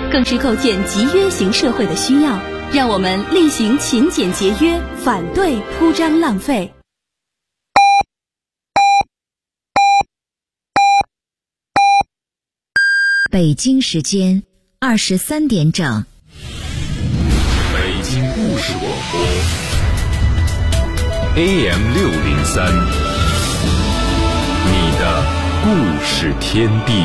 更是构建集约型社会的需要。让我们力行勤俭节约，反对铺张浪费。 北京时间23点整。 北京故事广播 AM603，你的故事天地。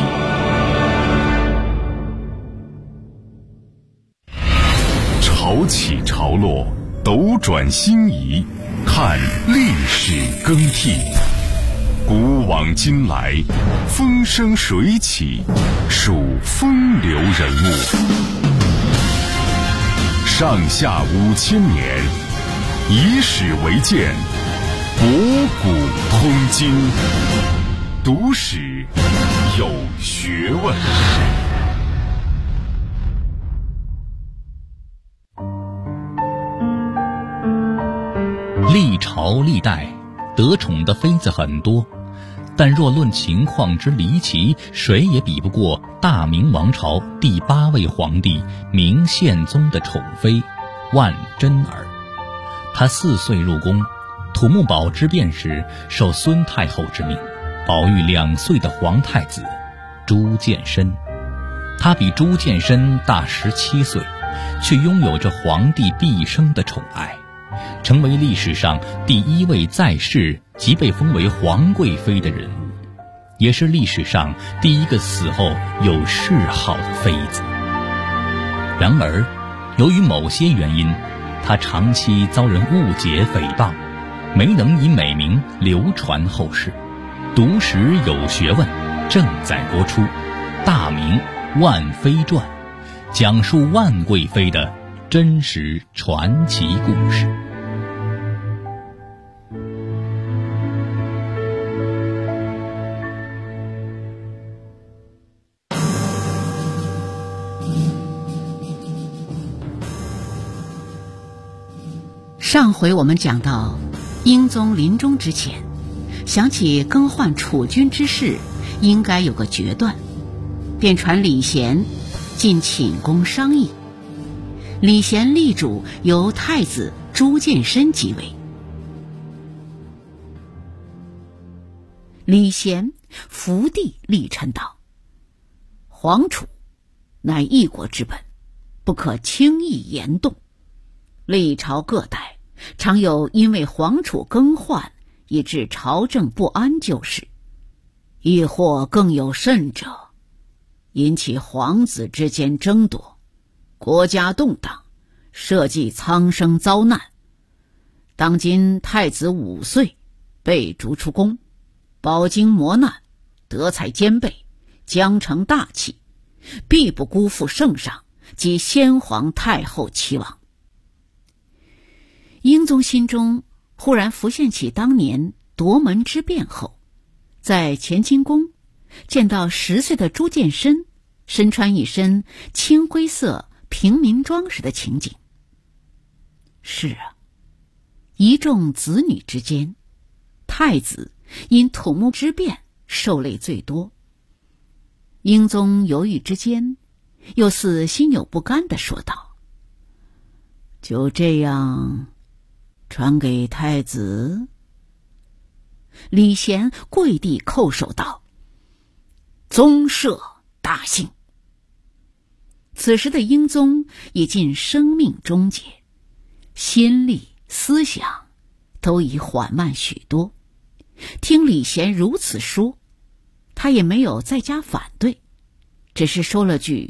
潮起潮落，斗转星移，看历史更替。古往今来，风生水起，数风流人物。上下5000年，以史为鉴，博古通今，读史有学问。 历朝历代得宠的妃子很多，但若论情况之离奇，谁也比不过大明王朝第8位皇帝明宪宗的宠妃万贞儿。她4岁入宫，土木堡之变时受孙太后之命，保育2岁的皇太子朱见深。她比朱见深大17岁，却拥有着皇帝毕生的宠爱，成为历史上第1位在世即被封为皇贵妃的人物，也是历史上第1个死后有谥号的妃子。然而，由于某些原因，她长期遭人误解诽谤，没能以美名流传后世。读史有学问正在播出《大明万妃传》，讲述万贵妃的真实传奇故事。 上回我们讲到，英宗临终之前，想起更换储君之事应该有个决断，便传李贤进寝宫商议。李贤力主由太子朱见深即位。李贤伏地力陈道：皇储乃一国之本，不可轻易言动。历朝各代常有因为皇储更换以致朝政不安旧事，亦或更有甚者，引起皇子之间争夺，国家动荡，社稷苍生遭难。当今太子5岁被逐出宫，饱经磨难，德才兼备，将成大器，必不辜负圣上及先皇太后期望。英宗心中忽然浮现起当年夺门之变后，在乾清宫见到10岁的朱见深身穿一身青灰色平民装时的情景。是啊，一众子女之间，太子因土木之变受累最多。英宗犹豫之间，又似心有不甘地说道：就这样传给太子？李贤跪地叩首道：宗社大幸。此时的英宗已近生命终结，心力思想都已缓慢许多。听李贤如此说，他也没有再加反对，只是说了句：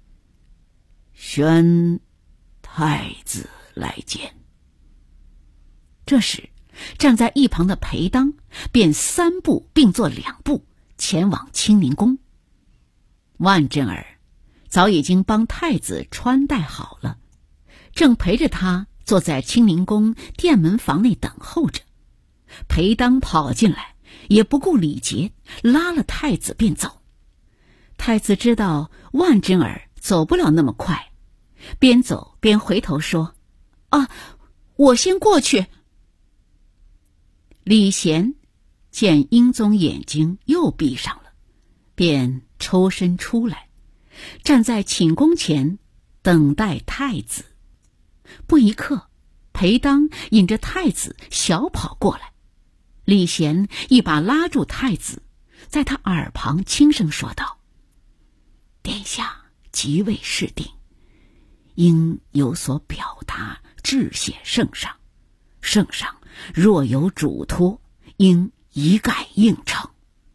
宣太子来见。这时站在一旁的裴当便3步并作2步前往清宁宫。万贞儿早已经帮太子穿戴好了，正陪着他坐在清宁宫殿门房内等候着。裴当跑进来，也不顾礼节，拉了太子便走。太子知道万贞儿走不了那么快，边走边回头说：我先过去。李贤见英宗眼睛又闭上了，便抽身出来， 站在寝宫前等待太子。不一刻，裴当引着太子小跑过来，李贤一把拉住太子，在他耳旁轻声说道：“殿下即位事定，应有所表达，致谢圣上。圣上若有嘱托，应一概应承。”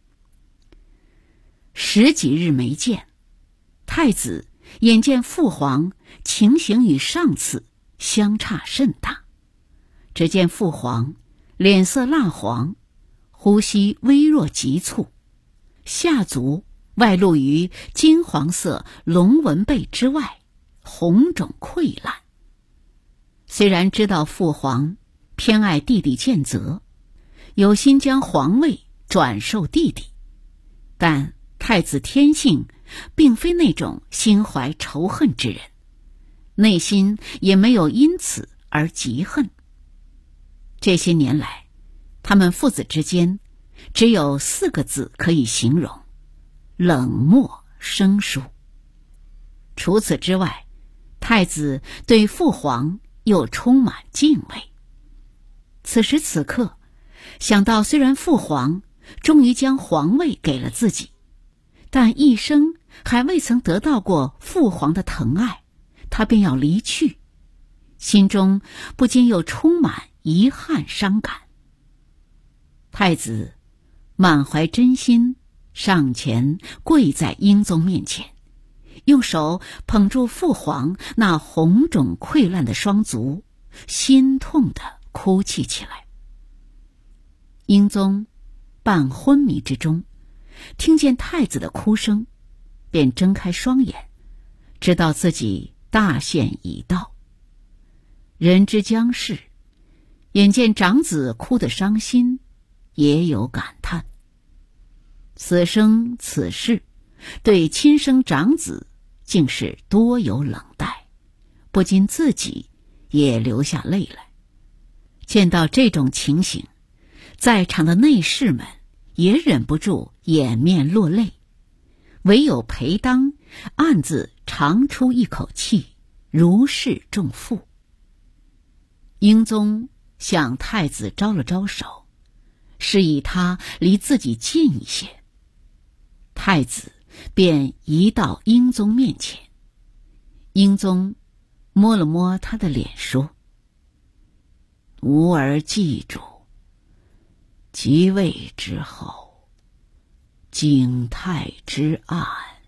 十几日没见，太子眼见父皇情形与上次相差甚大。只见父皇脸色蜡黄，呼吸微弱急促，下足外露于金黄色龙纹背之外，红肿溃烂。虽然知道父皇偏爱弟弟建泽，有心将皇位转授弟弟，但太子天性并非那种心怀仇恨之人，内心也没有因此而嫉恨。这些年来，他们父子之间只有4个字可以形容：冷漠生疏。除此之外，太子对父皇又充满敬畏。此时此刻，想到虽然父皇终于将皇位给了自己，但一生还未曾得到过父皇的疼爱，他便要离去，心中不禁又充满遗憾伤感。太子满怀真心上前跪在英宗面前，用手捧住父皇那红肿溃烂的双足，心痛地哭泣起来。英宗半昏迷之中，听见太子的哭声，便睁开双眼，知道自己大限已到。人之将逝，眼见长子哭得伤心，也有感叹。此生此世，对亲生长子竟是多有冷待，不禁自己也流下泪来。见到这种情形，在场的内侍们也忍不住掩面落泪，唯有裴当暗自长出一口气，如释重负。英宗向太子招了招手，示意他离自己近一些。太子便移到英宗面前，英宗摸了摸他的脸说：“吾儿记住，即位之后，景泰之案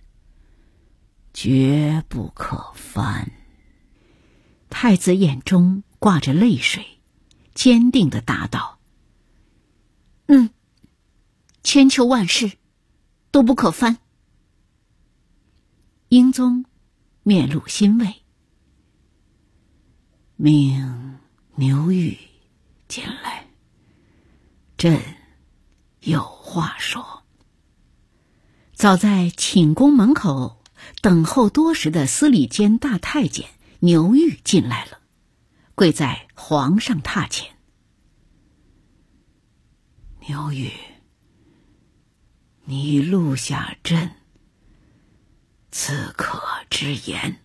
绝不可翻。”太子眼中挂着泪水，坚定地答道：“千秋万世都不可翻。”英宗面露欣慰，命牛玉进来，朕有话说。早在寝宫门口等候多时的司礼监大太监牛玉进来了，跪在皇上榻前。牛玉，你录下朕此刻之言。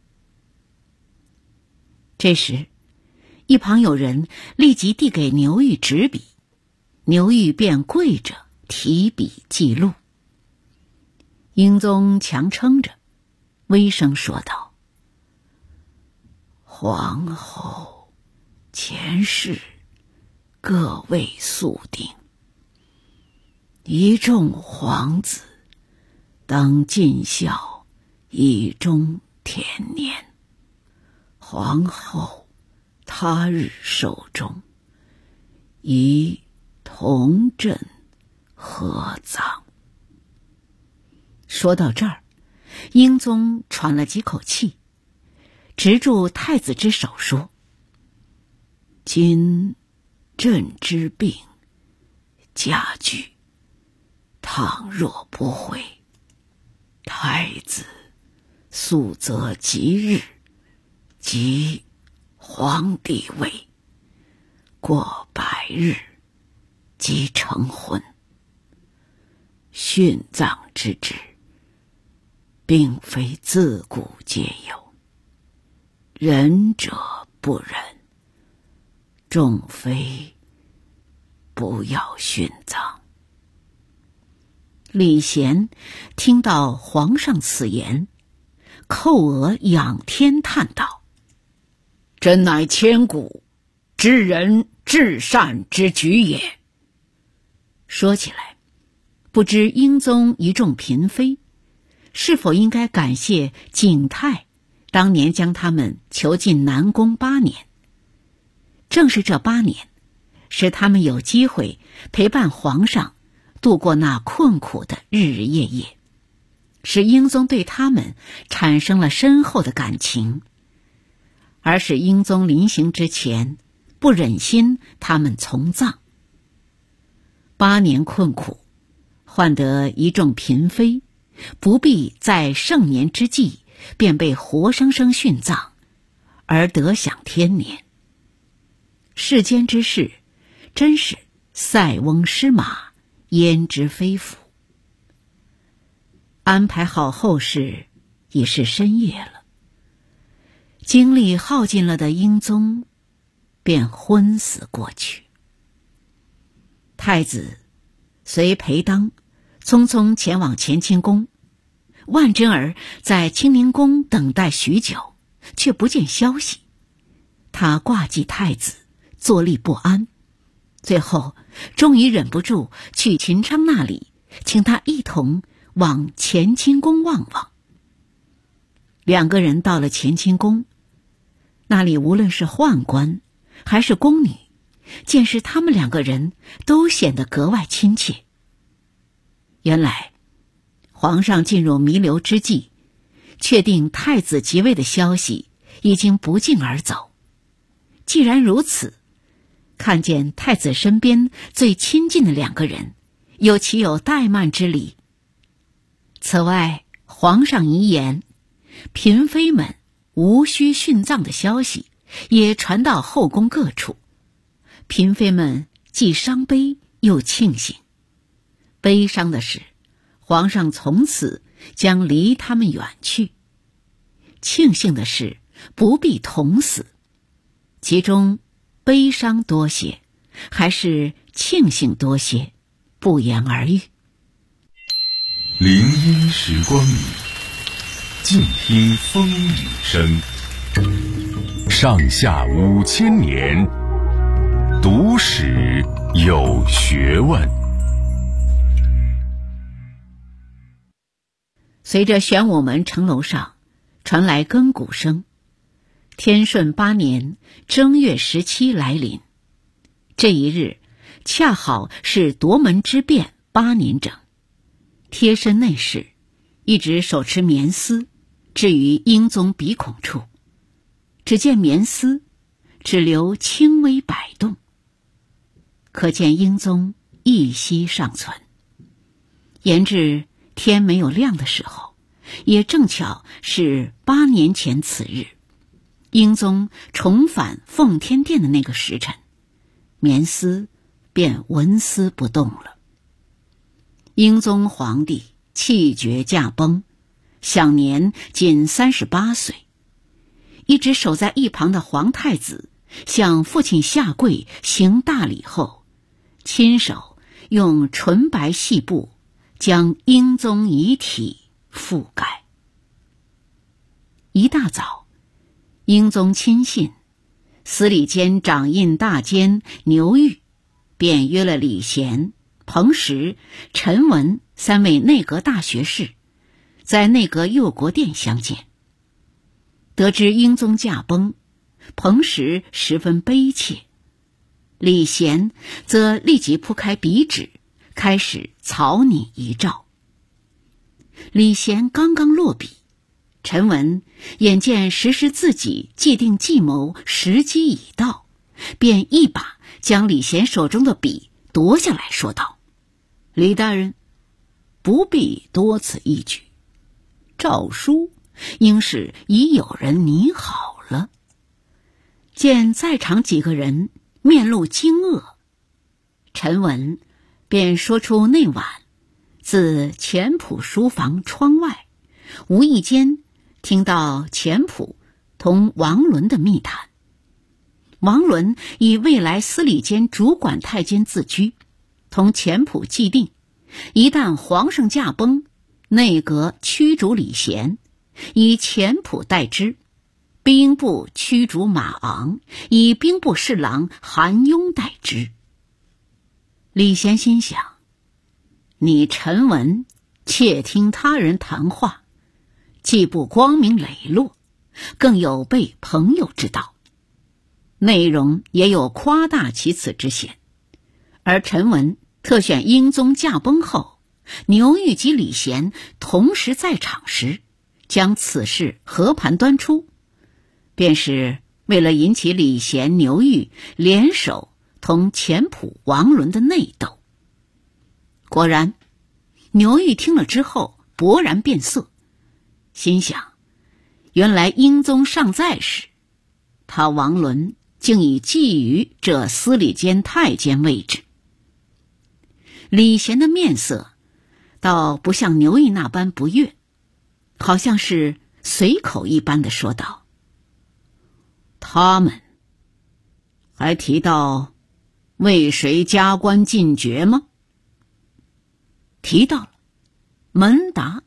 这时，一旁有人立即递给牛玉纸笔，牛玉便跪着提笔记录。英宗强撑着，微声说道：“皇后前世各位肃定，一众皇子当尽孝，以终天年。皇后他日寿终，宜同朕合葬。”说到这儿，英宗喘了几口气，执住太子之手说：“今朕之病加剧，倘若不会，太子速则吉日，即皇帝位，过100日即成婚。殉葬之旨， 并非自古皆有，仁者不仁，众非不要殉葬。李贤听到皇上此言，叩额仰天叹道：真乃千古至仁至善之举也。说起来，不知英宗一众嫔妃是否应该感谢景泰当年将他们囚禁南宫8年。正是这8年，使他们有机会陪伴皇上度过那困苦的日日夜夜，使英宗对他们产生了深厚的感情，而使英宗临行之前不忍心他们从葬。8年困苦，换得一众嫔妃不必在盛年之际便被活生生殉葬，而得享天年。世间之事，真是塞翁失马，焉知非福。安排好后事，已是深夜了。精力耗尽了的英宗便昏死过去。太子随裴当匆匆前往乾清宫，万贞儿在清宁宫等待许久，却不见消息。他挂记太子，坐立不安，最后终于忍不住去秦昌那里，请他一同往乾清宫望望。两个人到了乾清宫，那里无论是宦官还是宫女，见是他们两个人，都显得格外亲切。原来皇上进入弥留之际，确定太子即位的消息已经不胫而走。既然如此，看见太子身边最亲近的两个人，又岂有怠慢之理？此外，皇上遗言，嫔妃们无需殉葬的消息也传到后宫各处，嫔妃们既伤悲又庆幸。悲伤的是，皇上从此将离他们远去；庆幸的是，不必同死。其中悲伤多些，还是庆幸多些，不言而喻。 林荫时光里，静听风雨声。上下5000年，读史有学问。 随着玄武门城楼上传来更鼓声，天顺8年正月17来临。这一日恰好是夺门之变8年整。贴身内侍一直手持棉丝，置于英宗鼻孔处，只见棉丝只留轻微摆动，可见英宗一息尚存。延至天没有亮的时候，也正巧是8年前此日，英宗重返奉天殿的那个时辰，棉丝便纹丝不动了。英宗皇帝气绝驾崩，享年仅38岁。一直守在一旁的皇太子向父亲下跪行大礼后，亲手用纯白细布将英宗遗体覆盖。一大早，英宗亲信司礼监掌印大监牛玉便约了李贤、彭实、陈文3位内阁大学士在内阁佑国殿相见。得知英宗驾崩，彭实十分悲切，李贤则立即铺开笔纸，开始草拟遗诏。李贤刚刚落笔，陈文眼见实施自己既定计谋时机已到，便一把将李贤手中的笔夺下来，说道：李大人，不必多此一举，诏书应是已有人拟好了。见在场几个人面露惊愕，陈文便说出那晚自前仆书房窗外无意间听到钱普同王伦的密谈。王伦以未来司礼监主管太监自居，同钱普既定，一旦皇上驾崩，内阁驱逐李贤，以钱普代之；兵部驱逐马昂，以兵部侍郎韩雍代之。李贤心想，你陈文窃听他人谈话，既不光明磊落，更有悖朋友之道，内容也有夸大其词之嫌。而陈文特选英宗驾崩后，牛玉及李贤同时在场时，将此事和盘端出，便是为了引起李贤、牛玉联手同钱普、王伦的内斗。果然，牛玉听了之后勃然变色，心想，原来英宗尚在时，他王伦竟已觊觎这司礼监太监位置。李贤的面色倒不像牛玉那般不悦，好像是随口一般的说道：他们还提到为谁加官进爵吗？提到了，门达。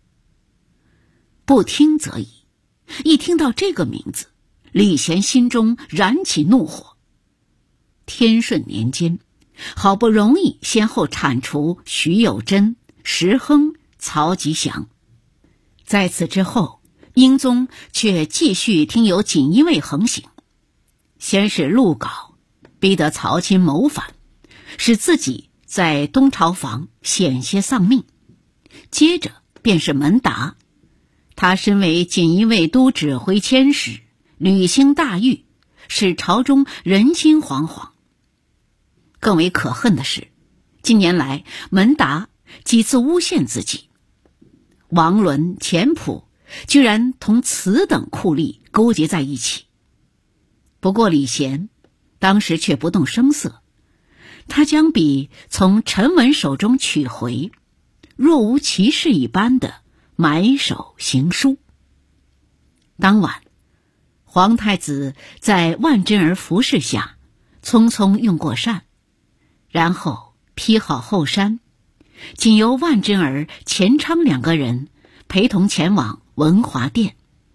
不听则已，一听到这个名字，李贤心中燃起怒火。天顺年间，好不容易先后铲除徐有贞、石亨、曹吉祥，在此之后，英宗却继续听由锦衣卫横行，先是录稿，逼得曹钦谋反，使自己在东朝房险些丧命。接着便是门达，他身为锦衣卫都指挥佥使，履行大狱，使朝中人心惶惶。更为可恨的是，近年来门达几次诬陷自己，王伦、钱普居然同此等酷吏勾结在一起。不过李贤当时却不动声色，他将笔从陈文手中取回，若无其事一般的埋首行书。当晚，皇太子在万贞儿服侍下匆匆用过膳，然后披好后衫，仅由万贞儿、钱昌两个人陪同前往文华殿。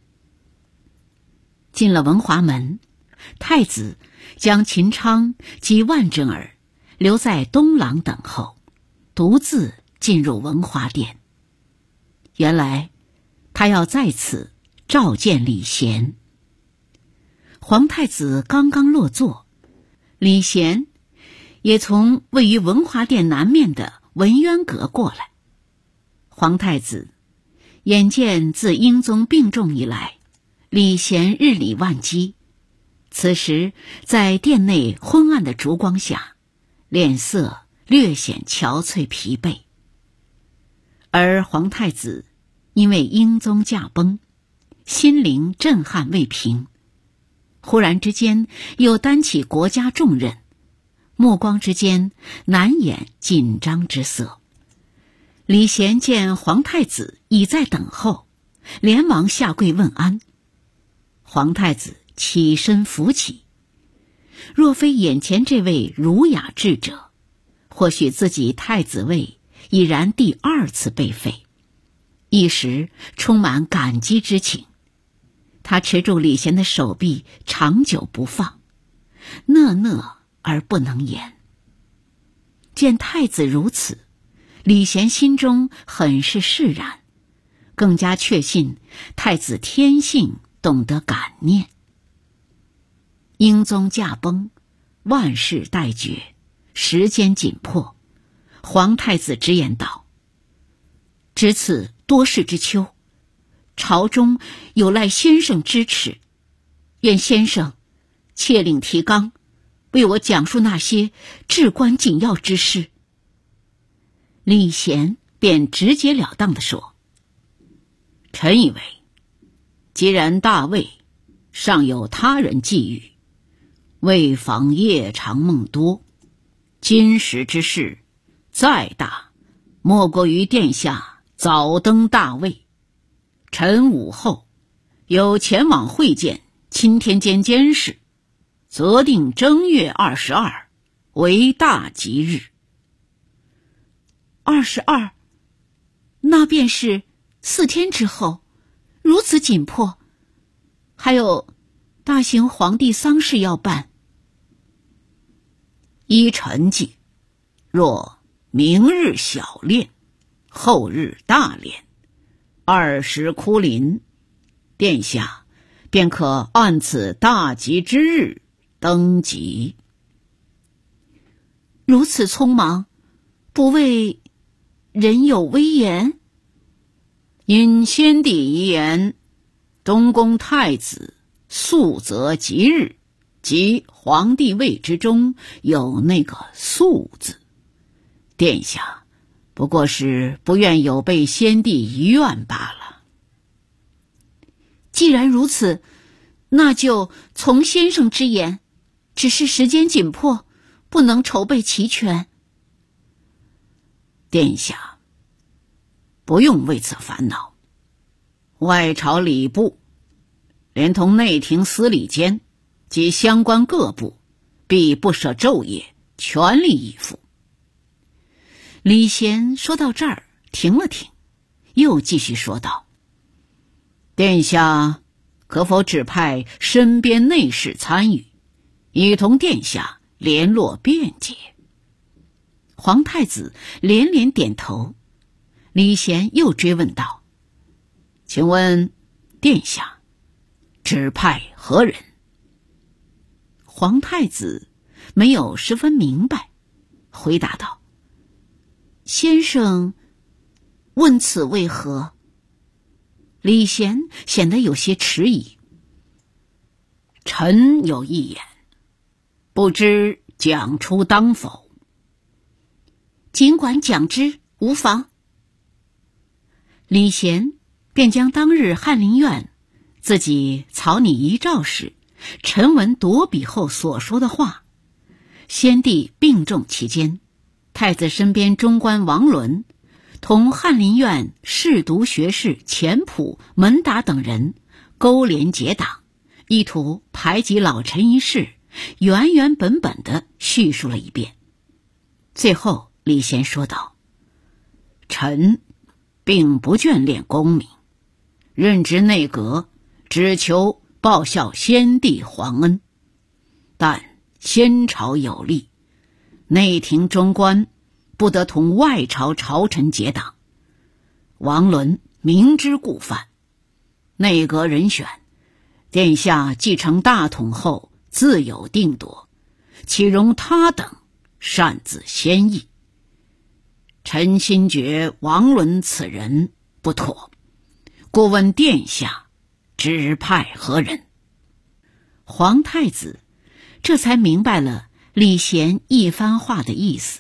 进了文华门，太子将秦昌及万贞儿留在东廊等候，独自进入文华殿。原来他要在此召见李贤。皇太子刚刚落座，李贤也从位于文华殿南面的文渊阁过来。皇太子眼见自英宗病重以来，李贤日理万机，此时在殿内昏暗的烛光下，脸色略显憔悴疲惫。而皇太子因为英宗驾崩，心灵震撼未平，忽然之间又担起国家重任，目光之间难掩紧张之色。李贤见皇太子已在等候，连忙下跪问安。皇太子起身扶起，若非眼前这位儒雅智者，或许自己太子位已然第二次被废，一时充满感激之情。他持住李贤的手臂长久不放，讷讷而不能言。见太子如此，李贤心中很是释然，更加确信太子天性懂得感念。英宗驾崩，万事待决，时间紧迫，皇太子直言道：值此多事之秋，朝中有赖先生支持，愿先生切领提纲，为我讲述那些至关紧要之事。李贤便直截了当地说：臣以为，既然大魏尚有他人觊觎，为防夜长梦多，今时之事再大，莫过于殿下早登大位， 臣午后有前往会见钦天监监事，择定正月22为大吉日。22，那便是4天之后，如此紧迫，还有大行皇帝丧事要办。依臣计，若明日小殓，后日大殓，20哭临，殿下便可按此大吉之日登基。如此匆忙，不为人有威严？因先帝遗言，东宫太子素择吉日，即皇帝位之中有那个素字，殿下不过是不愿有被先帝遗愿罢了。既然如此，那就从先生之言，只是时间紧迫，不能筹备齐全。殿下不用为此烦恼，外朝礼部连同内廷司礼监及相关各部必不舍昼夜，全力以赴。李贤说到这儿停了停，又继续说道：殿下可否指派身边内侍参与，以同殿下联络便捷？皇太子连连点头。李贤又追问道：请问殿下指派何人？皇太子没有十分明白，回答道：先生问此为何？李贤显得有些迟疑。臣有一言，不知讲出当否？尽管讲之，无妨。李贤便将当日翰林院自己草拟遗诏时陈文夺笔后所说的话，先帝病重期间，太子身边中官王伦同翰林院侍读学士钱普、门达等人勾连结党，意图排挤老臣一事，原原本本地叙述了一遍。最后李贤说道：臣并不眷恋功名，任职内阁只求报效先帝皇恩，但先朝有例，内廷中官不得同外朝朝臣结党。王伦明知故犯，内阁人选殿下继承大统后自有定夺，岂容他等擅自先议？臣心觉王伦此人不妥，故问殿下指派何人？皇太子这才明白了李贤一番话的意思。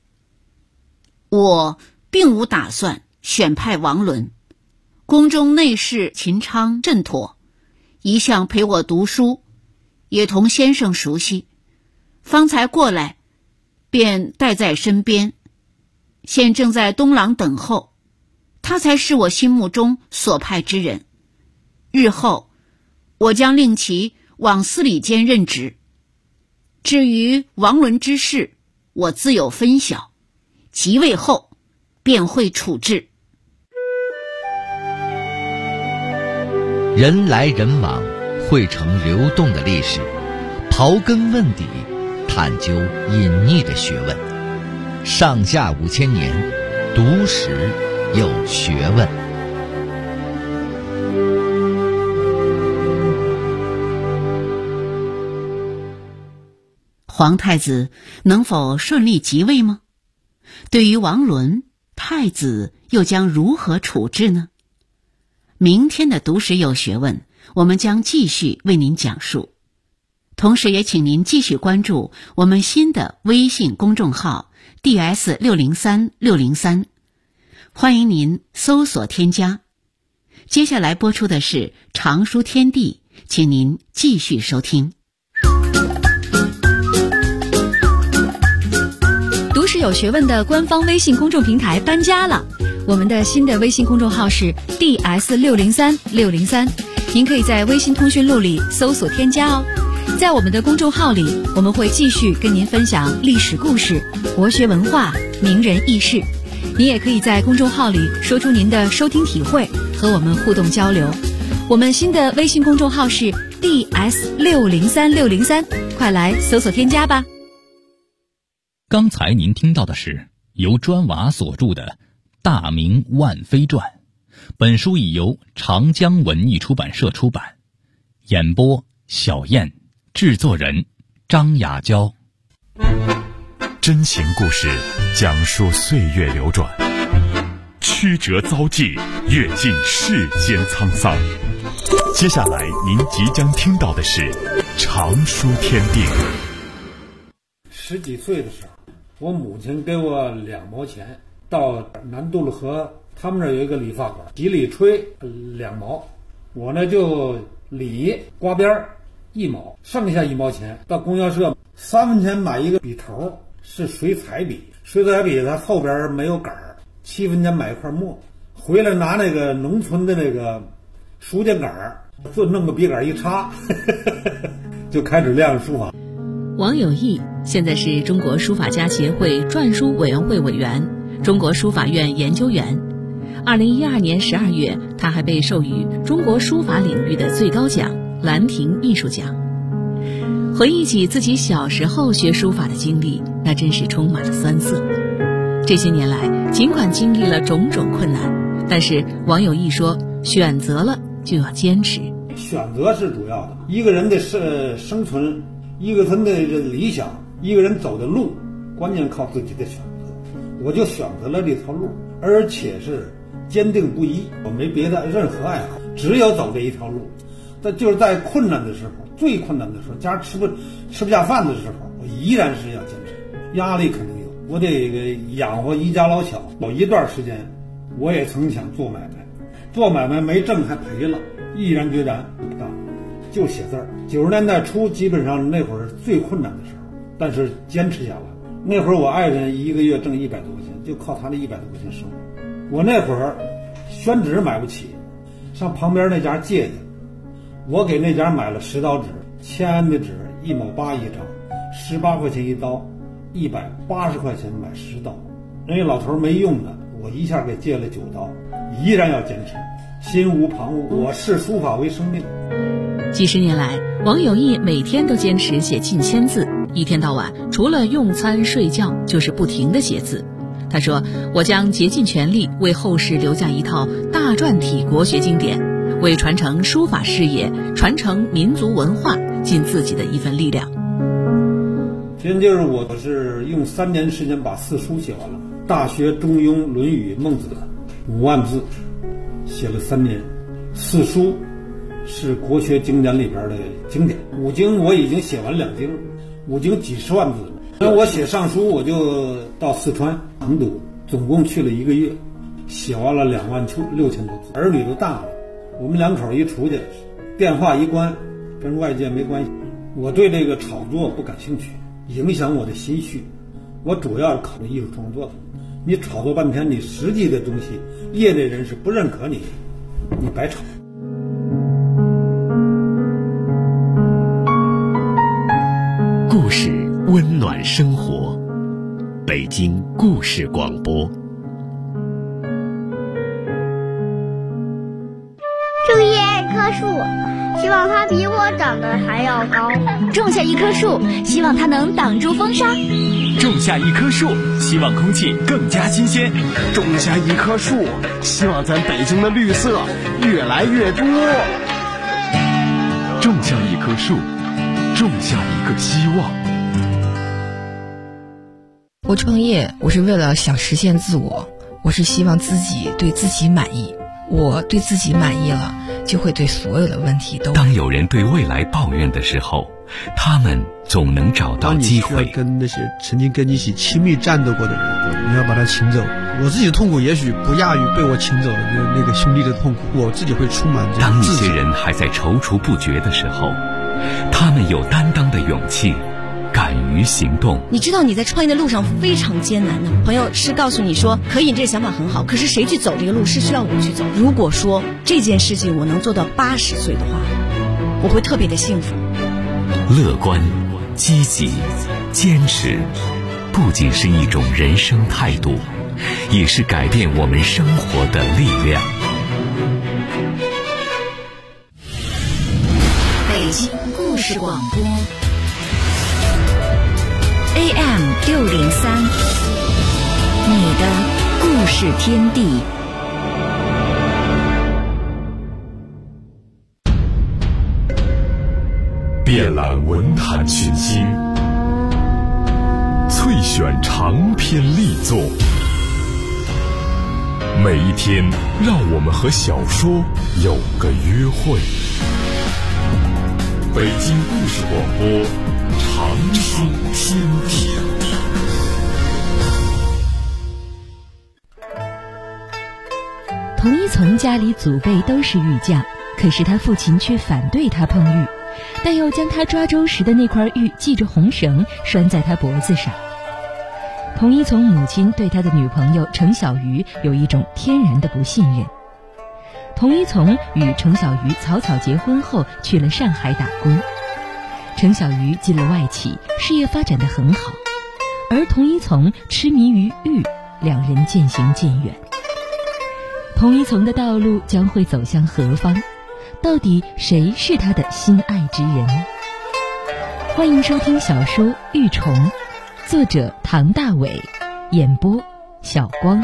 我并无打算选派王伦，宫中内侍秦昌振妥一向陪我读书，也同先生熟悉，方才过来便带在身边，现正在东廊等候，他才是我心目中所派之人。日后我将令其往司礼监任职，至于王伦之事，我自有分晓，即位后便会处置。 人来人往，汇成流动的历史，刨根问底，探究隐匿的学问。上下5000年，读史有学问。 皇太子能否顺利即位吗？对于王伦，太子又将如何处置呢？明天的读史有学问，我们将继续为您讲述。同时也请您继续关注我们新的微信公众号 DS603603，欢迎您搜索添加。接下来播出的是常书天地，请您继续收听。 读史有学问的官方微信公众平台搬家了， 我们的新的微信公众号是 DS603603，您可以在微信通讯录里搜索添加哦。在我们的公众号里，我们会继续跟您分享历史故事、国学文化、名人轶事。您也可以在公众号里说出您的收听体会，和我们互动交流。我们新的微信公众号是 DS603603，快来搜索添加吧。 刚才您听到的是由砖瓦所著的《大明万妃传》，本书已由长江文艺出版社出版。演播小燕，制作人张雅娇。 真情故事讲述岁月流转，曲折遭际，阅尽世间沧桑。接下来您即将听到的是常书天地。 10几岁的时候，我母亲给我2毛钱，到南渡了河，他们那儿有一个理发馆，洗理吹2毛，我呢就理刮边1毛，剩下1毛钱到供销社3分钱买一个笔头，是水彩笔，水彩笔它后边没有杆儿，7分钱买一块墨，回来拿那个农村的那个书架杆儿，就弄个笔杆一插就开始练书法。 王有义现在是中国书法家协会篆书委员会委员、中国书法院研究员。2012年12月，他还被授予中国书法领域的最高奖兰亭艺术奖。回忆起自己小时候学书法的经历，那真是充满了酸涩。这些年来，尽管经历了种种困难，但是王有义说，选择了就要坚持。 选择是主要的，一个人的生存，一个人的理想，一个人走的路，关键靠自己的选择。我就选择了这条路，而且是坚定不移，我没别的任何爱好，只有走这一条路。但就是在困难的时候，最困难的时候，家吃不下饭的时候，我依然是要坚持。压力肯定有，我得养活一家老小。有一段时间，我也曾想做买卖，做买卖没挣还赔了，毅然决然不干，就写字儿。90年代初，基本上那会儿最困难的时候，但是坚持下来。那会儿我爱人1个月挣100多块钱，就靠他那100多块钱生活。我那会儿宣纸买不起，上旁边那家借去，我给那家买了10刀纸，签的纸1毛8一张，18块钱一刀，180块钱买10刀。人家老头没用的，我一下给借了9刀，依然要坚持，心无旁骛，我视书法为生命。 几十年来，王有义每天都坚持写近1000字，一天到晚除了用餐睡觉就是不停地写字。他说，我将竭尽全力为后世留下一套大篆体国学经典，为传承书法事业、传承民族文化尽自己的一份力量。 其实就是我是用3年时间把4书写完了，大学、中庸、论语、孟子5万字写了3年。4书是国学经典里边的经典，5经我已经写完2经，5经几十万字了。那我写上书，我就到四川成都，总共去了1个月，写完了26000多字。儿女都大了，我们2口一出去，电话一关，跟外界没关系。我对这个炒作不感兴趣，影响我的心绪。我主要考虑艺术创作的。你炒作半天，你实际的东西，业内人士不认可你，你白炒。 故事温暖生活，北京故事广播。 种下一棵树，希望它比我长得还要高。 种下一棵树，希望它能挡住风沙。 种下一棵树，希望空气更加新鲜。 种下一棵树，希望咱北京的绿色越来越多。 种下一棵树，种下一个希望。 我创业，我是为了想实现自我，我是希望自己对自己满意。我对自己满意了，就会对所有的问题都。 当有人对未来抱怨的时候，他们总能找到机会。 当你需要跟那些曾经跟你一起亲密战斗过的人，你要把他请走。我自己的痛苦也许不亚于被我请走的那个兄弟的痛苦，我自己会充满这种当一些人还在踌躇不决的时候，他们有担当的勇气，敢敢于行动。 你知道你在创业的路上非常艰难的，朋友是告诉你说可以，这个想法很好，可是谁去走这个路是需要我去走。如果说这件事情我能做到80岁的话，我会特别的幸福。 乐观、积极、坚持，不仅是一种人生态度，也是改变我们生活的力量。 北京故事广播 AM603，你的故事天地。 遍览文坛群星，萃选长篇力作，每一天让我们和小说有个约会。北京故事广播，长青天地。 童一从家里祖辈都是玉匠，可是他父亲却反对他碰玉，但又将他抓周时的那块玉系着红绳拴在他脖子上。童一从母亲对他的女朋友程小鱼有一种天然的不信任。童一从与程小鱼草草结婚后去了上海打工，程小鱼进了外企，事业发展得很好，而童一从痴迷于玉，两人渐行渐远。童一从的道路将会走向何方？到底谁是他的心爱之人？欢迎收听小说《玉虫》，作者唐大伟，演播小光。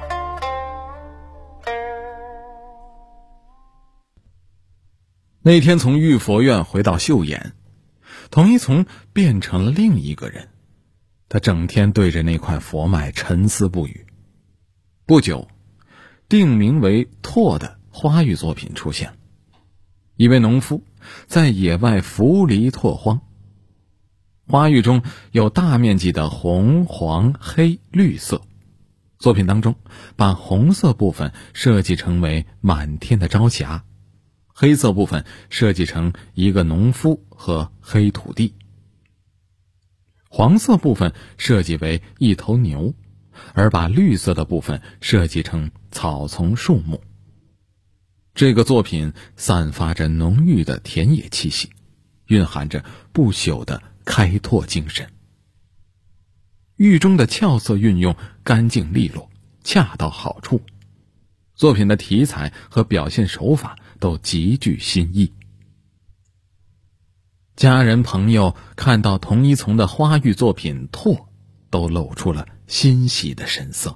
那天从玉佛院回到岫岩，童一从变成了另一个人。他整天对着那块佛脉沉思不语。不久，定名为拓的花玉作品出现。一位农夫在野外扶犁拓荒，花玉中有大面积的红、黄、黑、绿色。作品当中把红色部分设计成为满天的朝霞，黑色部分设计成一个农夫和黑土地，黄色部分设计为一头牛，而把绿色的部分设计成草丛树木。这个作品散发着浓郁的田野气息，蕴含着不朽的开拓精神。玉中的俏色运用干净利落，恰到好处。作品的题材和表现手法都极具新意。家人朋友看到童一从的花玉作品拓，都露出了欣喜的神色。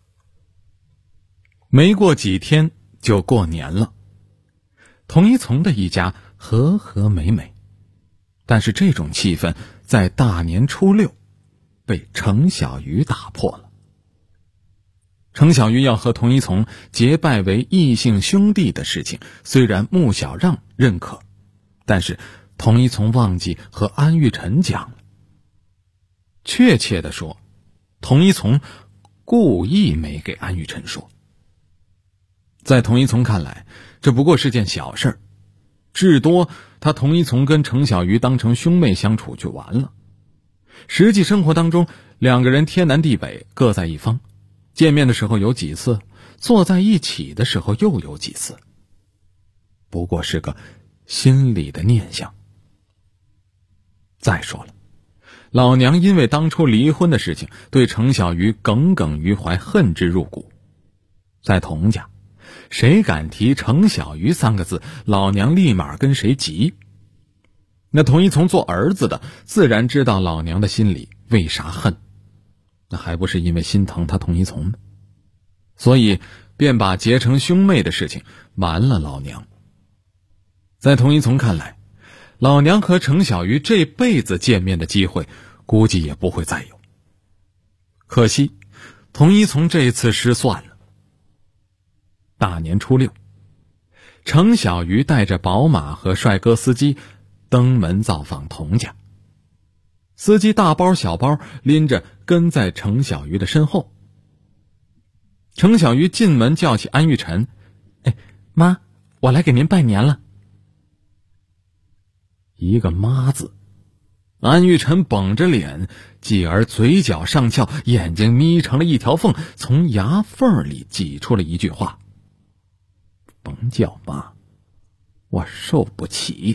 没过几天就过年了，童一从的一家和和美美，但是这种气氛在大年初6被程小鱼打破了。程小鱼要和童一从结拜为异姓兄弟的事情，虽然穆小让认可，但是童一从忘记和安玉晨讲了。确切地说，童一从故意没给安玉晨说。在童一从看来，这不过是件小事儿，至多他童一从跟程小鱼当成兄妹相处就完了。实际生活当中，两个人天南地北，各在一方，见面的时候有几次，坐在一起的时候又有几次，不过是个心里的念想。再说了，老娘因为当初离婚的事情对程小鱼耿耿于怀，恨之入骨。在童家，谁敢提程小鱼3个字，老娘立马跟谁急。那童一从做儿子的自然知道老娘的心里为啥恨，那还不是因为心疼他童一从吗？所以便把结成兄妹的事情瞒了老娘。在童一从看来，老娘和程小鱼这辈子见面的机会估计也不会再有。可惜童一从这次失算了。大年初6，程小鱼带着宝马和帅哥司机登门造访童家。司机大包小包拎着跟在程小鱼的身后。程小鱼进门叫起安玉晨：“哎，妈，我来给您拜年了。”一个妈字安玉晨绷着脸，继而嘴角上翘，眼睛眯成了一条缝，从牙缝里挤出了一句话：甭叫妈，我受不起。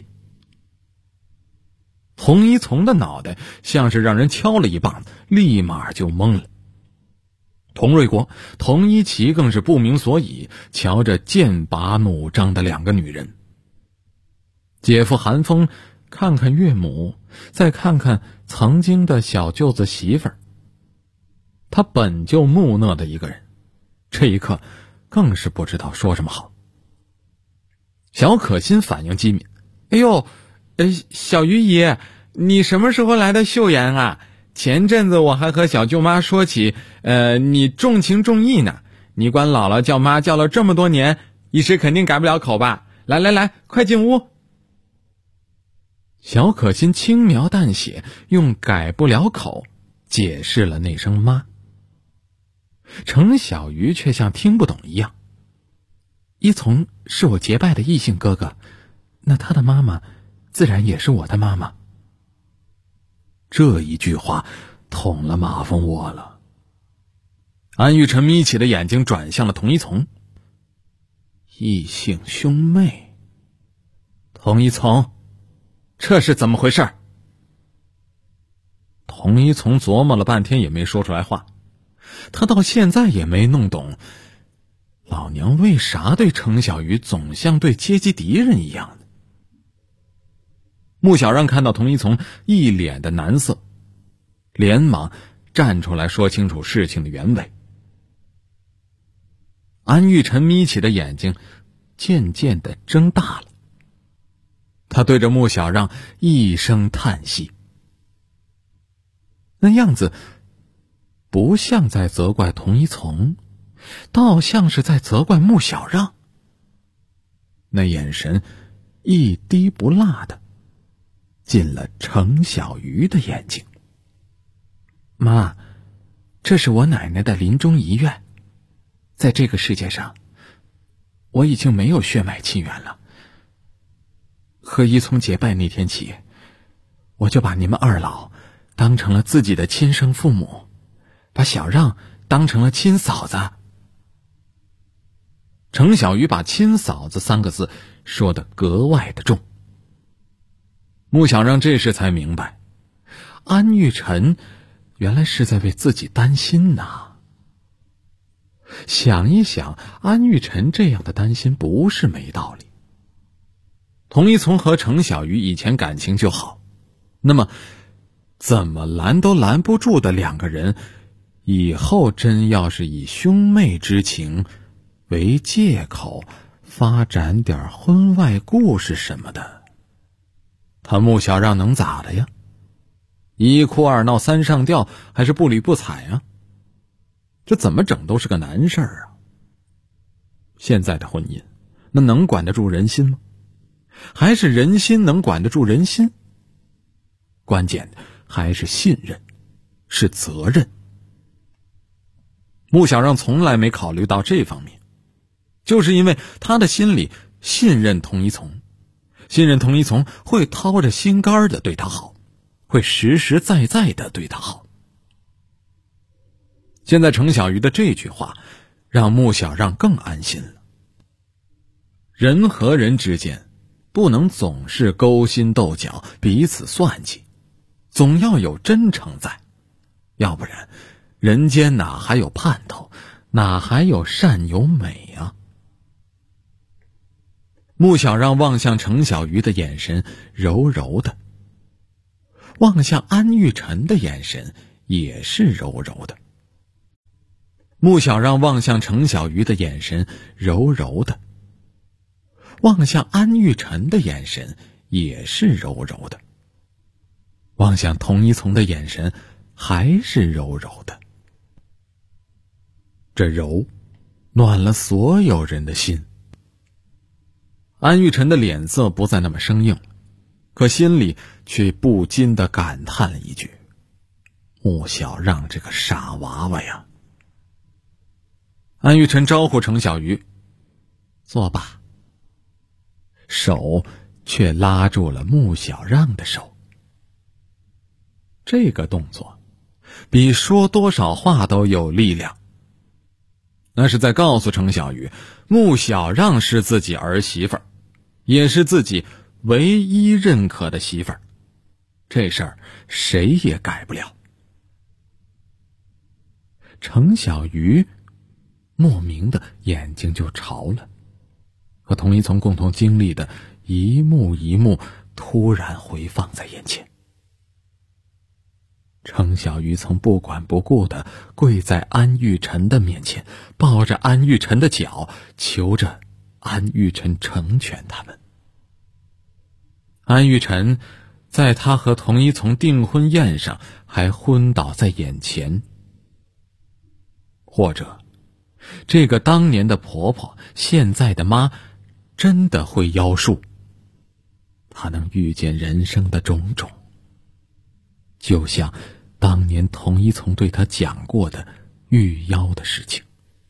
童一从的脑袋像是让人敲了一棒子，立马就懵了。童瑞国、童一奇更是不明所以，瞧着剑拔弩张的两个女人。姐夫韩风看看岳母，再看看曾经的小舅子媳妇儿。他本就木讷的一个人，这一刻更是不知道说什么好。小可心反应机敏：哎呦，小鱼姨，你什么时候来的岫岩啊？前阵子我还和小舅妈说起，你重情重义呢。你管姥姥叫妈叫了这么多年，一时肯定改不了口吧？来，快进屋。小可心轻描淡写用改不了口解释了那声妈。程小鱼却像听不懂一样。一从是我结拜的异性哥哥，那他的妈妈自然也是我的妈妈。这一句话捅了马蜂窝了。安玉晨眯起的眼睛转向了童一从。异性兄妹，童一从，这是怎么回事？童一从琢磨了半天也没说出来话，他到现在也没弄懂老娘为啥对程小鱼总像对阶级敌人一样呢？穆小让看到童一从一脸的难色，连忙站出来说清楚事情的原委。安玉晨眯起的眼睛渐渐地睁大了，他对着穆小让一声叹息，那样子不像在责怪童一从，倒像是在责怪穆小让。那眼神一滴不落的进了程小鱼的眼睛。妈，这是我奶奶的临终遗愿，在这个世界上我已经没有血脉亲缘了。和一从结拜那天起，我就把你们二老当成了自己的亲生父母，把小让当成了亲嫂子。程小鱼把亲嫂子三个字说得格外的重。穆小让这时才明白，安玉晨原来是在为自己担心呐。想一想，安玉晨这样的担心不是没道理。童一从和程小鱼以前感情就好，那么怎么拦都拦不住的两个人，以后真要是以兄妹之情为借口发展点婚外故事什么的，他穆小让能咋的呀？一哭二闹三上吊，还是不理不睬啊？这怎么整都是个难事儿啊！现在的婚姻，那能管得住人心吗？还是人心能管得住人心？关键还是信任，是责任。穆小让从来没考虑到这方面，就是因为他的心里信任童一从，信任童一从会掏着心肝的对他好，会实实在在的对他好。现在程小鱼的这句话让穆小让更安心了。人和人之间不能总是勾心斗角，彼此算计，总要有真诚在，要不然人间哪还有盼头，哪还有善有美啊？穆小让望向程小鱼的眼神柔柔的，望向安玉晨的眼神也是柔柔的。穆小让望向程小鱼的眼神柔柔的，望向安玉晨的眼神也是柔柔的，望向童一从的眼神还是柔柔的。这柔暖了所有人的心。安玉晨的脸色不再那么生硬，可心里却不禁地感叹了一句：穆小让这个傻娃娃呀。安玉晨招呼程小鱼坐吧，手却拉住了穆小让的手。 这个动作比说多少话都有力量，那是在告诉程小鱼，穆小让是自己儿媳妇儿，也是自己唯一认可的媳妇儿，这事儿谁也改不了。程小鱼莫名的眼睛就潮了，和童一从共同经历的一幕一幕突然回放在眼前。程小鱼曾不管不顾地跪在安玉晨的面前，抱着安玉晨的脚，求着安玉晨成全他们。安玉晨在他和童一从订婚宴上还昏倒在眼前。或者这个当年的婆婆，现在的妈，真的会妖术，她能预见人生的种种，就像当年童一从对她讲过的御妖的事情。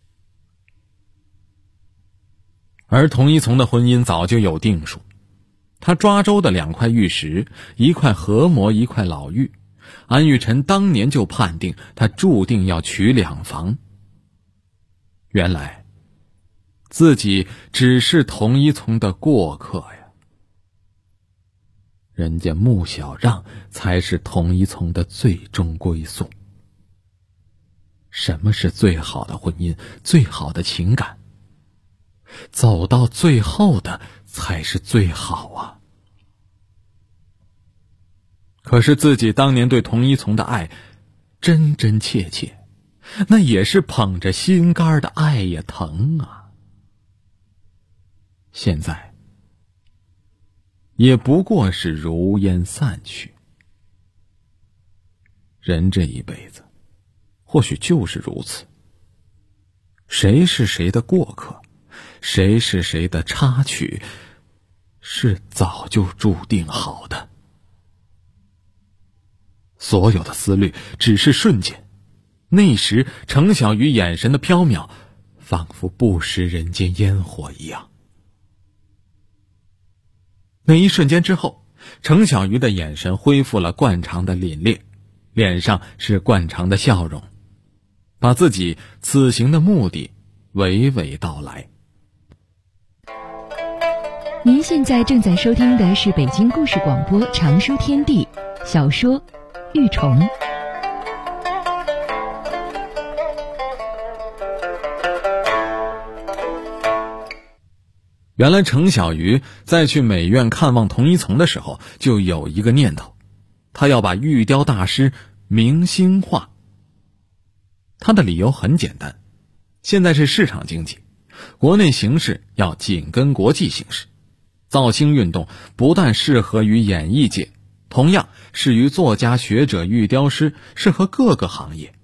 而童一从的婚姻早就有定数，他抓周的2块玉石，一块合模，一块老玉，安玉晨当年就判定他注定要娶2房。原来自己只是童一从的过客呀，人家穆小让才是童一从的最终归宿。什么是最好的婚姻，最好的情感？走到最后的才是最好啊。可是自己当年对童一从的爱真真切切，那也是捧着心肝的爱呀，疼啊。现在也不过是如烟散去。人这一辈子或许就是如此，谁是谁的过客，谁是谁的插曲，是早就注定好的。所有的思虑只是瞬间，那时程小鱼眼神的飘渺，仿佛不食人间烟火一样。那一瞬间之后，程小鱼的眼神恢复了惯常的凛冽，脸上是惯常的笑容，把自己此行的目的娓娓道来。 您现在正在收听的是北京故事广播长书天地小说《玉虫》。 原来程小鱼在去美院看望童一从的时候，就有一个念头，他要把玉雕大师明星化。他的理由很简单，现在是市场经济，国内形势要紧跟国际形势，造星运动不但适合于演艺界，同样适于作家、学者、玉雕师，适合各个行业。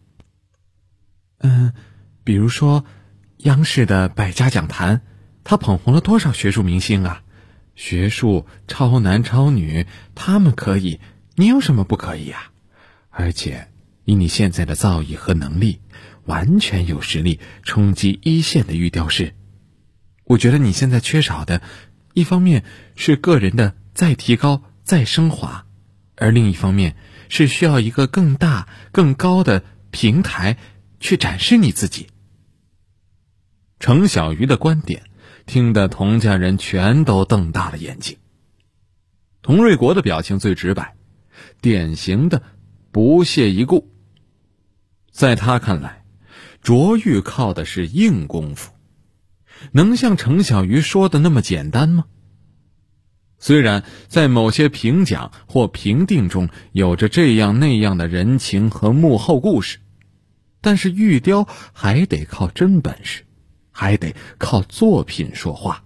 比如说央视的百家讲坛，他捧红了多少学术明星啊，学术超男超女，他们可以，你有什么不可以啊？而且以你现在的造诣和能力，完全有实力冲击一线的玉雕师。我觉得你现在缺少的，一方面是个人的再提高、再升华，而另一方面是需要一个更大、更高的平台去展示你自己。程小鱼的观点听得童家人全都瞪大了眼睛。童瑞国的表情最直白，典型的不屑一顾。在他看来，琢玉靠的是硬功夫，能像程小鱼说的那么简单吗？虽然在某些评奖或评定中有着这样那样的人情和幕后故事，但是玉雕还得靠真本事，还得靠作品说话。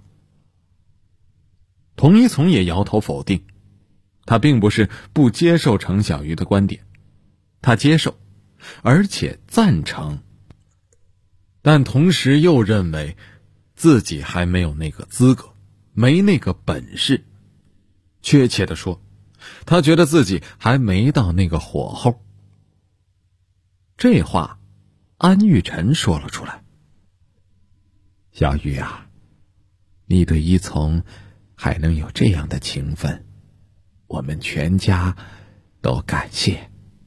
童一从也摇头否定，他并不是不接受程小鱼的观点，他接受，而且赞成，但同时又认为自己还没有那个资格，没那个本事。确切地说，他觉得自己还没到那个火候。这话安玉晨说了出来。小鱼啊，你对一从还能有这样的情分，我们全家都感谢。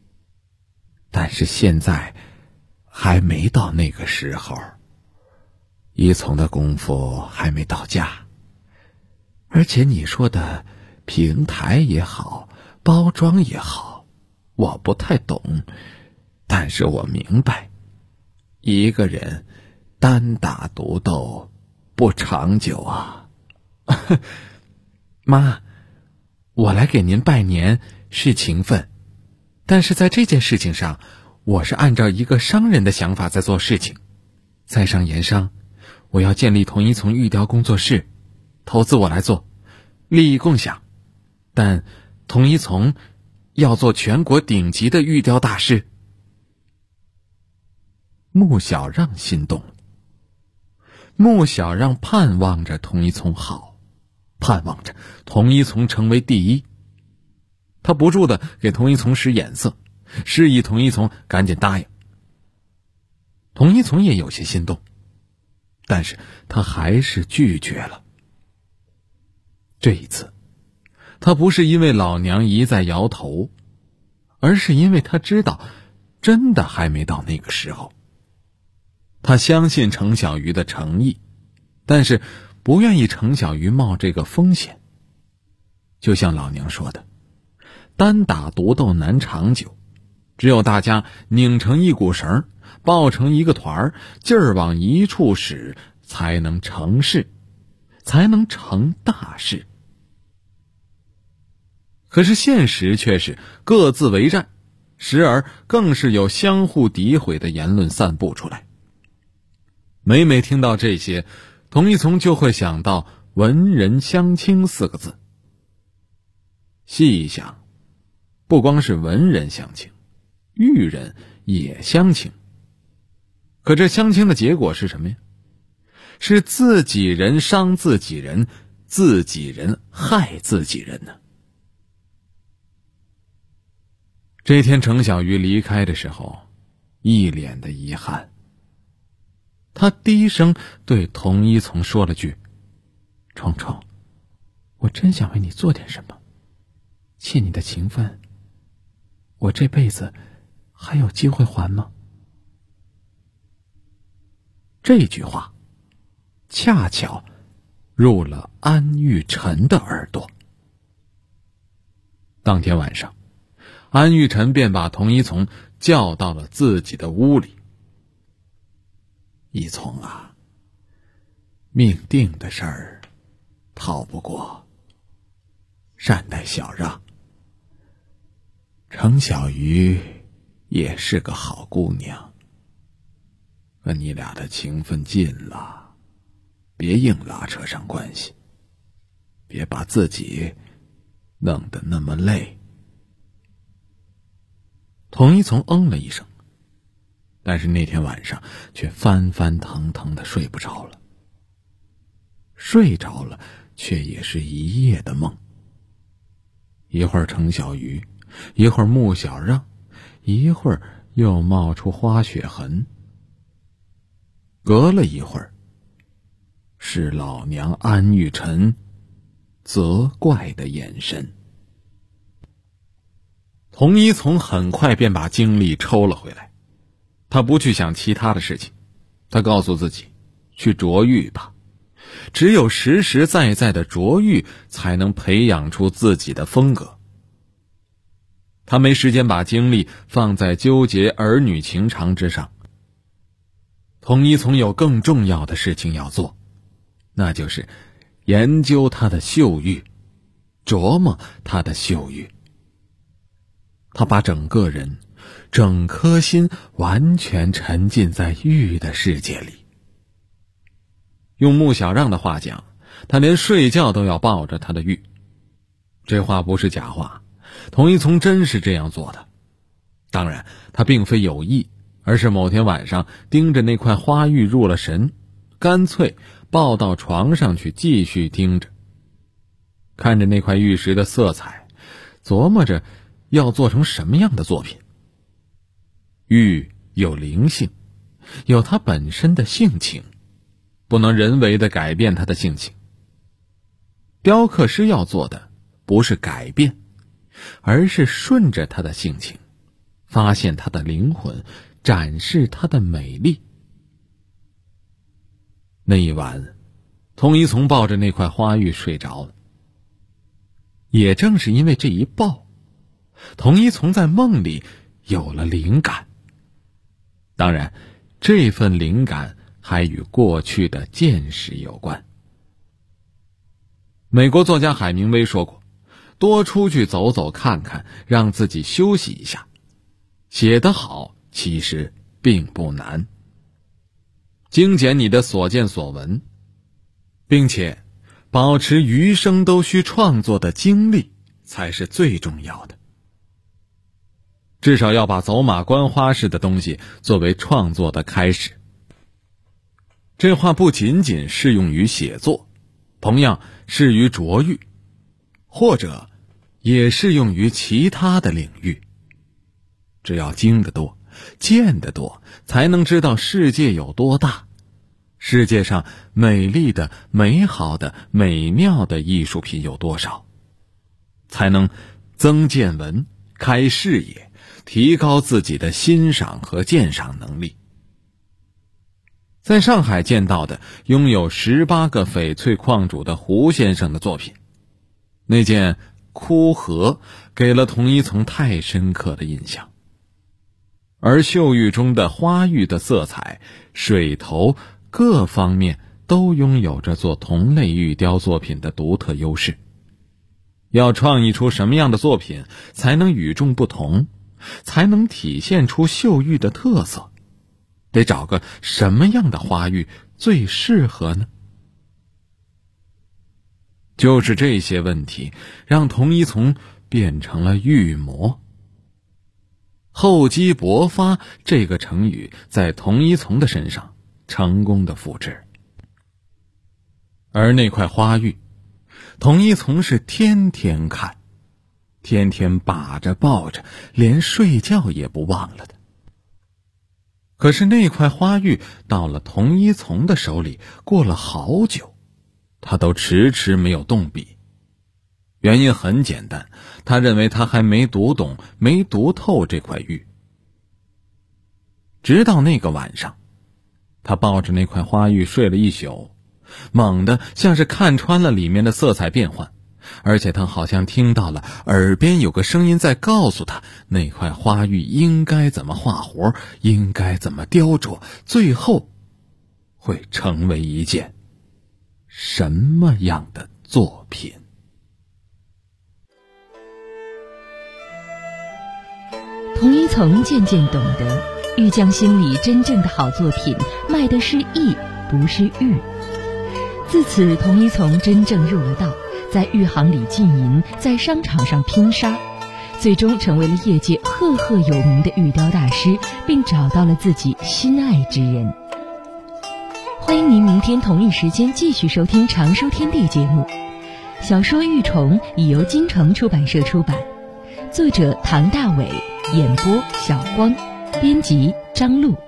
但是现在还没到那个时候，一从的功夫还没到家。而且你说的平台也好，包装也好，我不太懂，但是我明白，一个人单打独斗不长久啊。妈，我来给您拜年是情分，但是在这件事情上，我是按照一个商人的想法在做事情。在商言商，我要建立同一丛玉雕工作室，投资我来做，利益共享，但同一丛要做全国顶级的玉雕大师。穆小让心动了，穆小让盼望着同一丛好，盼望着同一丛成为第一。他不住地给同一丛使眼色，示意同一丛赶紧答应。同一丛也有些心动，但是他还是拒绝了。这一次，他不是因为老娘一再摇头，而是因为他知道真的还没到那个时候。他相信程小鱼的诚意，但是不愿意程小鱼冒这个风险。就像老娘说的，单打独斗难长久，只有大家拧成一股绳，抱成一个团，劲儿往一处使，才能成事，才能成大事。可是现实却是各自为战，时而更是有相互诋毁的言论散布出来。每每听到这些，同一丛就会想到文人相轻4个字。细一想，不光是文人相轻，玉人也相轻。可这相轻的结果是什么呀？是自己人伤自己人，自己人害自己人呢。这天程小鱼离开的时候，一脸的遗憾。他低声对同一丛说了句：虫虫，我真想为你做点什么，欠你的情分，我这辈子还有机会还吗？这句话恰巧入了安玉宸的耳朵。当天晚上，安玉宸便把同一丛叫到了自己的屋里。一丛啊，命定的事儿逃不过，善待小让。程小鱼也是个好姑娘，可你俩的情分尽了，别硬拉扯上关系，别把自己弄得那么累。同一丛嗯了一声，但是那天晚上却翻翻腾腾的睡不着了。睡着了，却也是一夜的梦。一会儿程小鱼，一会儿穆小让，一会儿又冒出花雪痕。隔了一会儿，是老娘安玉宸责怪的眼神。同一丛很快便把精力抽了回来，他不去想其他的事情，他告诉自己，去琢玉吧，只有实实在在的琢玉，才能培养出自己的风格。他没时间把精力放在纠结儿女情长之上。同一丛有更重要的事情要做，那就是研究他的绣玉，琢磨他的绣玉。他把整个人、整颗心完全沉浸在玉的世界里。用穆小让的话讲，他连睡觉都要抱着他的玉。这话不是假话，同一丛真是这样做的。当然，他并非有意，而是某天晚上盯着那块花玉入了神，干脆抱到床上去继续盯着，看着那块玉石的色彩，琢磨着要做成什么样的作品。玉有灵性，有它本身的性情，不能人为的改变它的性情。雕刻师要做的不是改变，而是顺着它的性情， 发现她的灵魂，展示她的美丽。那一晚，童一从抱着那块花玉睡着了。也正是因为这一抱，童一从在梦里有了灵感。当然，这份灵感还与过去的见识有关。美国作家海明威说过，多出去走走看看，让自己休息一下。写得好其实并不难。精简你的所见所闻，并且保持余生都需创作的精力才是最重要的。至少要把走马观花式的东西作为创作的开始。这话不仅仅适用于写作，同样适于琢育，或者也适用于其他的领域。只要经得多，见得多，才能知道世界有多大，世界上美丽的、美好的、美妙的艺术品有多少，才能增见闻、开视野，提高自己的欣赏和鉴赏能力。在上海见到的拥有18个翡翠矿主的胡先生的作品，那件枯荷给了童一从太深刻的印象。而秀玉中的花玉的色彩、水头各方面都拥有着做同类玉雕作品的独特优势。要创意出什么样的作品才能与众不同，才能体现出秀玉的特色，得找个什么样的花玉最适合呢？就是这些问题让童一从变成了玉魔。厚积薄发这个成语在童一从的身上成功的复制。而那块花玉，童一从是天天看，天天把着抱着，连睡觉也不忘了的。可是那块花玉到了童一从的手里，过了好久，他都迟迟没有动笔。原因很简单，他认为他还没读懂、没读透这块玉。直到那个晚上，他抱着那块花玉睡了一宿，猛地像是看穿了里面的色彩变换，而且他好像听到了耳边有个声音在告诉他，那块花玉应该怎么画活，应该怎么雕琢，最后会成为一件什么样的作品。 童一从渐渐懂得，玉匠心里真正的好作品卖的是艺，不是玉。自此，童一从真正入了道，在玉行里经营，在商场上拼杀，最终成为了业界赫赫有名的玉雕大师，并找到了自己心爱之人。欢迎您明天同一时间继续收听《常书天地》节目。小说《玉虫》已由京城出版社出版，作者唐大伟，演播小光，编辑张璐。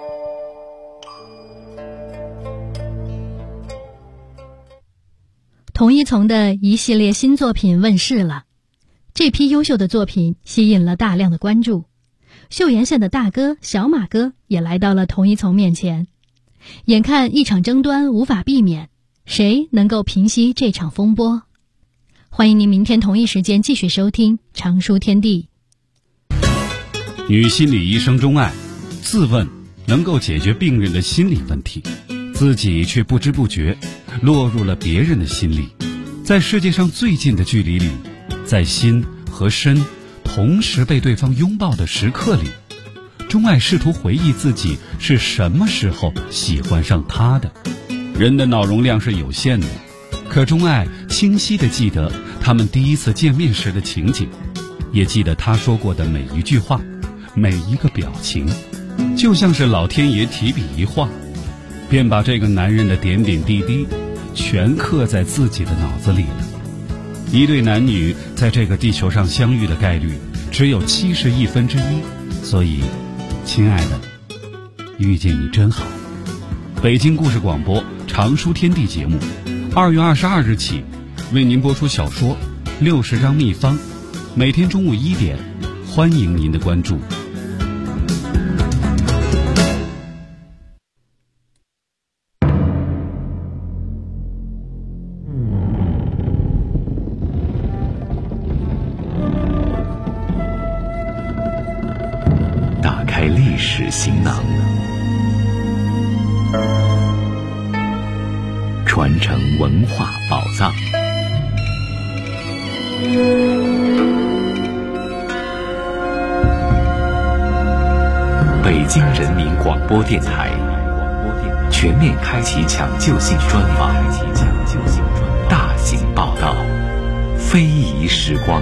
童一从的一系列新作品问世了，这批优秀的作品吸引了大量的关注。岫岩县的大哥小马哥也来到了童一从面前，眼看一场争端无法避免，谁能够平息这场风波？欢迎您明天同一时间继续收听《常书天地》。 女心理医生钟爱自问能够解决病人的心理问题，自己却不知不觉落入了别人的心里。在世界上最近的距离里，在心和身同时被对方拥抱的时刻里，钟爱试图回忆自己是什么时候喜欢上他的。人的脑容量是有限的，可钟爱清晰地记得他们第一次见面时的情景，也记得他说过的每一句话，每一个表情，就像是老天爷提笔一画，便把这个男人的点点滴滴全刻在自己的脑子里了。一对男女在这个地球上相遇的概率只有1/71，所以亲爱的，遇见你真好。北京故事广播常书天地节目2月22日起为您播出小说《60张秘方》，每天中午1点，欢迎您的关注。 历史行囊，传承文化宝藏。北京人民广播电台全面开启抢救性专访，大型报道，非遗时光。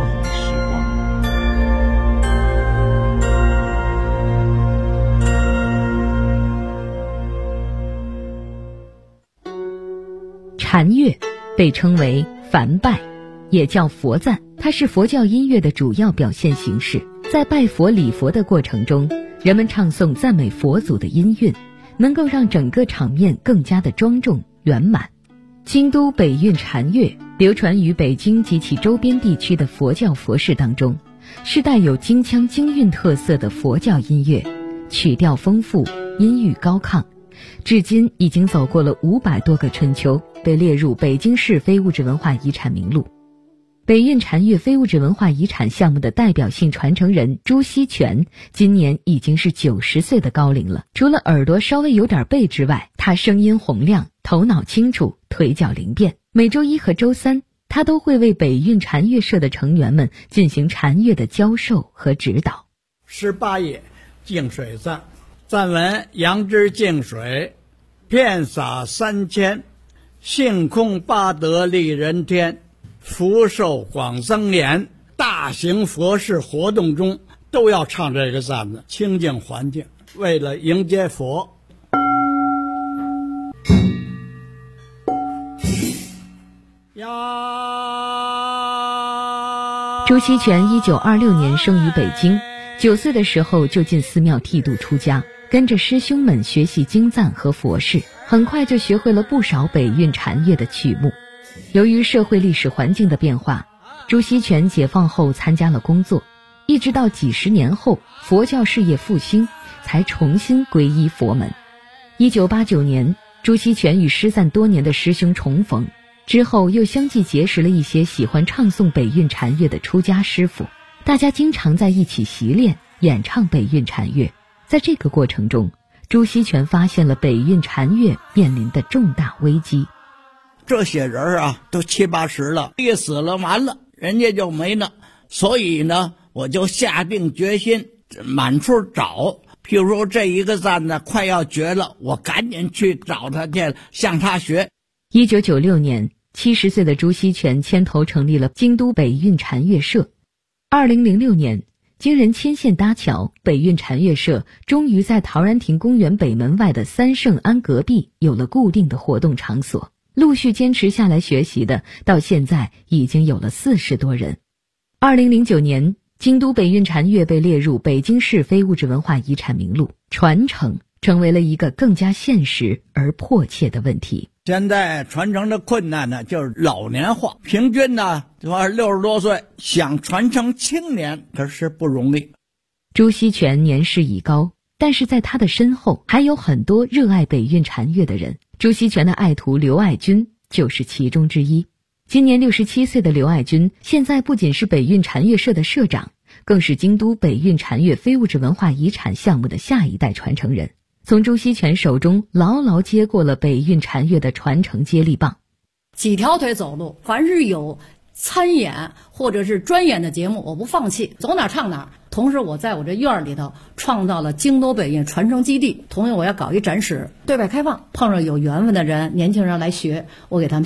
禅乐被称为梵拜，也叫佛赞，它是佛教音乐的主要表现形式。在拜佛礼佛的过程中，人们唱诵赞美佛祖的音韵，能够让整个场面更加的庄重圆满。京都北韵禅乐流传于北京及其周边地区的佛教佛事当中，是带有京腔京韵特色的佛教音乐，曲调丰富，音域高亢，至今已经走过了500多个春秋，被列入北京市非物质文化遗产名录。北韵禅乐非物质文化遗产项目的代表性传承人朱锡全今年已经是90岁的高龄了。除了耳朵稍微有点背之外，他声音洪亮，头脑清楚，腿脚灵便。每周一和周三，他都会为北韵禅乐社的成员们进行禅乐的教授和指导。 18页净水赞，赞文：杨枝净水，遍洒3000，性空八德利人天，福寿广增延。大型佛事活动中都要唱这个赞子，清净环境，为了迎接佛。 朱锡全1926年生于北京，9岁的时候就进寺庙剃度出家，跟着师兄们学习经赞和佛事，很快就学会了不少北韵禅乐的曲目。由于社会历史环境的变化，朱锡全解放后参加了工作，一直到几十年后佛教事业复兴，才重新皈依佛门。1989年，朱锡全与失散多年的师兄重逢，之后又相继结识了一些喜欢唱诵北韵禅乐的出家师傅，大家经常在一起习练演唱北韵禅乐。在这个过程中，朱锡全发现了北韵禅乐面临的重大危机。 这些人啊，都70、80了，一死了完了，人家就没了。所以呢，我就下定决心满处找。譬如说这一个赞呢快要绝了，我赶紧去找他去，向他学。 1996年，70岁的朱锡全牵头成立了京都北韵禅乐社。2006年，经人牵线搭桥，北韵禅乐社终于在陶然亭公园北门外的三圣庵隔壁有了固定的活动场所。陆续坚持下来学习的，到现在已经有了40多人。2009年，京都北韵禅乐被列入北京市非物质文化遗产名录，传承成为了一个更加现实而迫切的问题。 现在传承的困难呢，就是老年化，平均呢60多岁，想传承青年可是不容易。 朱锡全年事已高，但是在他的身后还有很多热爱北韵禅乐的人。朱锡全的爱徒刘爱军就是其中之一。今年67岁的刘爱军，现在不仅是北韵禅乐社的社长，更是京都北韵禅乐非物质文化遗产项目的下一代传承人，从朱锡全手中牢牢接过了北韵禅乐的传承接力棒。 几条腿走路，凡是有参演或者是专演的节目，我不放弃，走哪唱哪。同时我在我这院里头创造了京都北韵传承基地，同时我要搞一展示，对外开放，碰上有缘分的人年轻人来学，我给他们